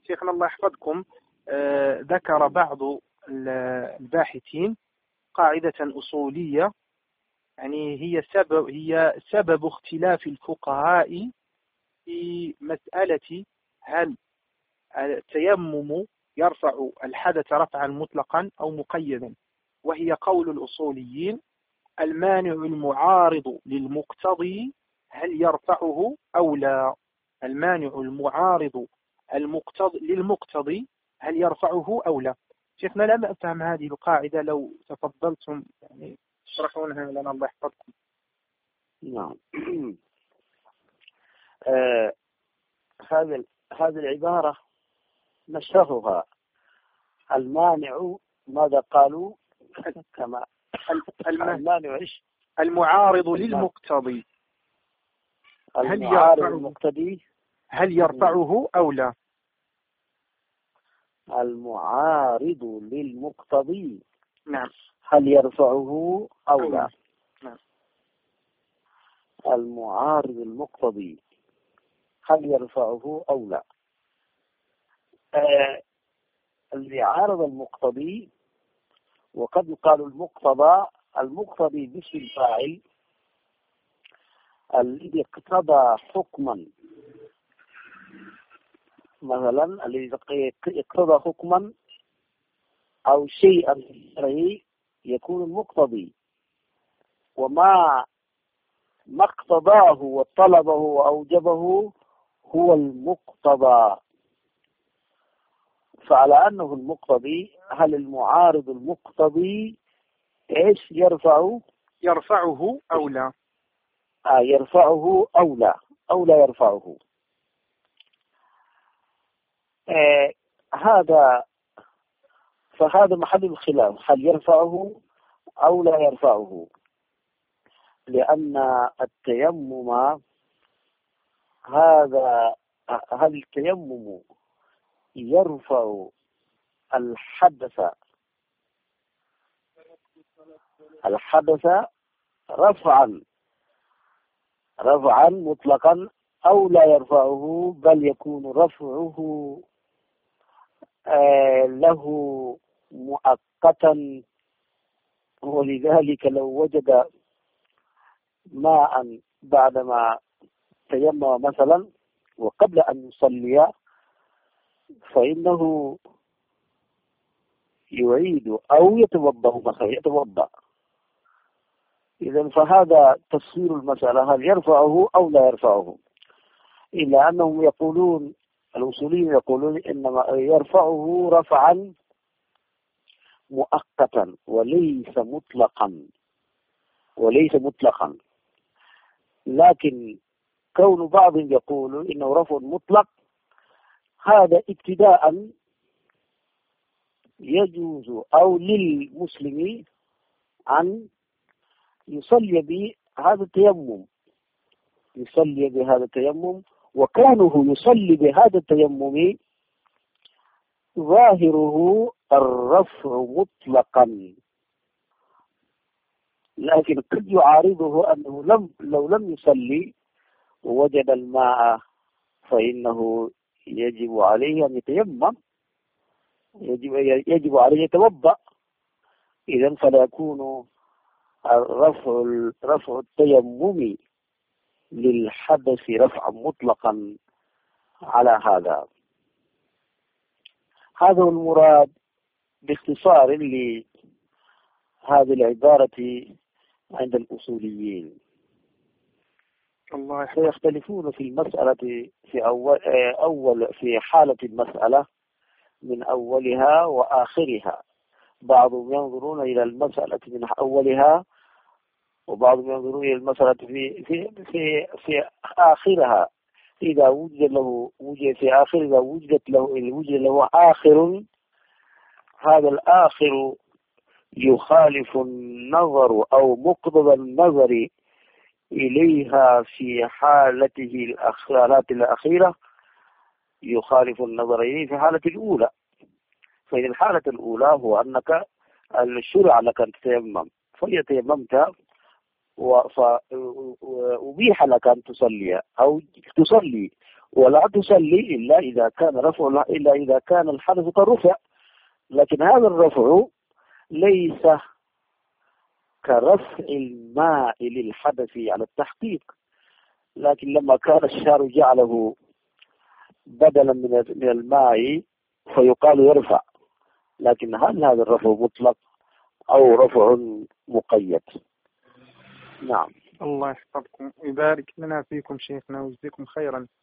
شيخنا الله يحفظكم، ذكر بعض الباحثين قاعدة أصولية، يعني هي سبب اختلاف الفقهاء في مسألة هل التيمم يرفع الحدث رفعا مطلقا أو مقيدا، وهي قول الأصوليين: المانع المعارض للمقتضي هل يرفعه أو لا؟ المانع المعارض للمقتضي هل يرفعه أو لا؟ شيخنا لم أفهم هذه القاعدة، لو تفضلتم يعني تشرحونها لنا الله يحفظكم. نعم. هذه العبارة نشرحها. المانع ماذا قالوا؟ كما المانع إيش؟ المعارض للمقتضي هل يرفعه أو لا؟ المعارض للمقتضي نعم هل يرفعه أو لا؟ نعم. المعارض المقتضي هل يرفعه أو لا؟ اللي عارض المقتضي، وقد يقال المقتضي باسم الفاعل الذي اقتضى حكما، مثلا الذي اقتضى حكما أو شيئا يكون المقتضي، وما اقتضاه وطلبه وأوجبه هو المقتضى. فعلى أنه المقتضي، هل المعارض المقتضي إيش يرفعه أو لا؟ يرفعه أو لا، أو لا يرفعه. فهذا محل الخلاف، هل يرفعه أو لا يرفعه، لأن التيمم هل التيمم يرفع الحدث رفعا مطلقا أو لا يرفعه، بل يكون رفعه له مؤقتا. ولذلك لو وجد ماء بعدما تيمم مثلا وقبل أن يصلي فإنه يعيد أو يتوضأ. إذن فهذا تفسير المسألة، هل يرفعه أو لا يرفعه. إلا أنهم يقولون، الأصوليين يقولون إنما يرفعه رفعا مؤقتا وليس مطلقا. لكن كون بعض يقول إنه رفع مطلق، هذا ابتداء يجوز أو للمسلم أن يصلي بهذا التيمم، وكونه يصلي بهذا التيمم ظاهره الرفع مطلقا. لكن قد يعارضه أنه لو لم يصلي ووجد الماء فإنه يجب عليه أن يتيمم، يجب عليه يتوضأ. إذن فلا يكون رفع التيمم للحدث رفعا مطلقا على هذا. هذا المراد باختصار لهذه العبارة عند الأصوليين. سيختلفون في المسألة في حالة المسألة من أولها وآخرها. بعضهم ينظرون إلى المسألة من أولها، وبعضهم ينظرون إلى المسألة في آخرها. إذا وجد له آخر، هذا الآخر يخالف النظر أو مقتضى النظر إليها في الحالات الأخيرة يخالف النظر إليه في الحالة الأولى. فإن الحالة الأولى هو أنك الشرع لك أن تتيمم، فيتيممت وأبيح لك أن تصلي أو تصلي، ولا تصلي إلا إذا كان الحدث قد رفع. لكن هذا الرفع ليس كرفع الماء للحدث على التحقيق، لكن لما كان الشارع جعله بدلا من الماء فيقال يرفع. لكن هل هذا الرفع مطلق أو رفع مقيد؟ نعم. الله يحفظكم ويبارك لنا فيكم شيخنا ويجزيكم خيرا.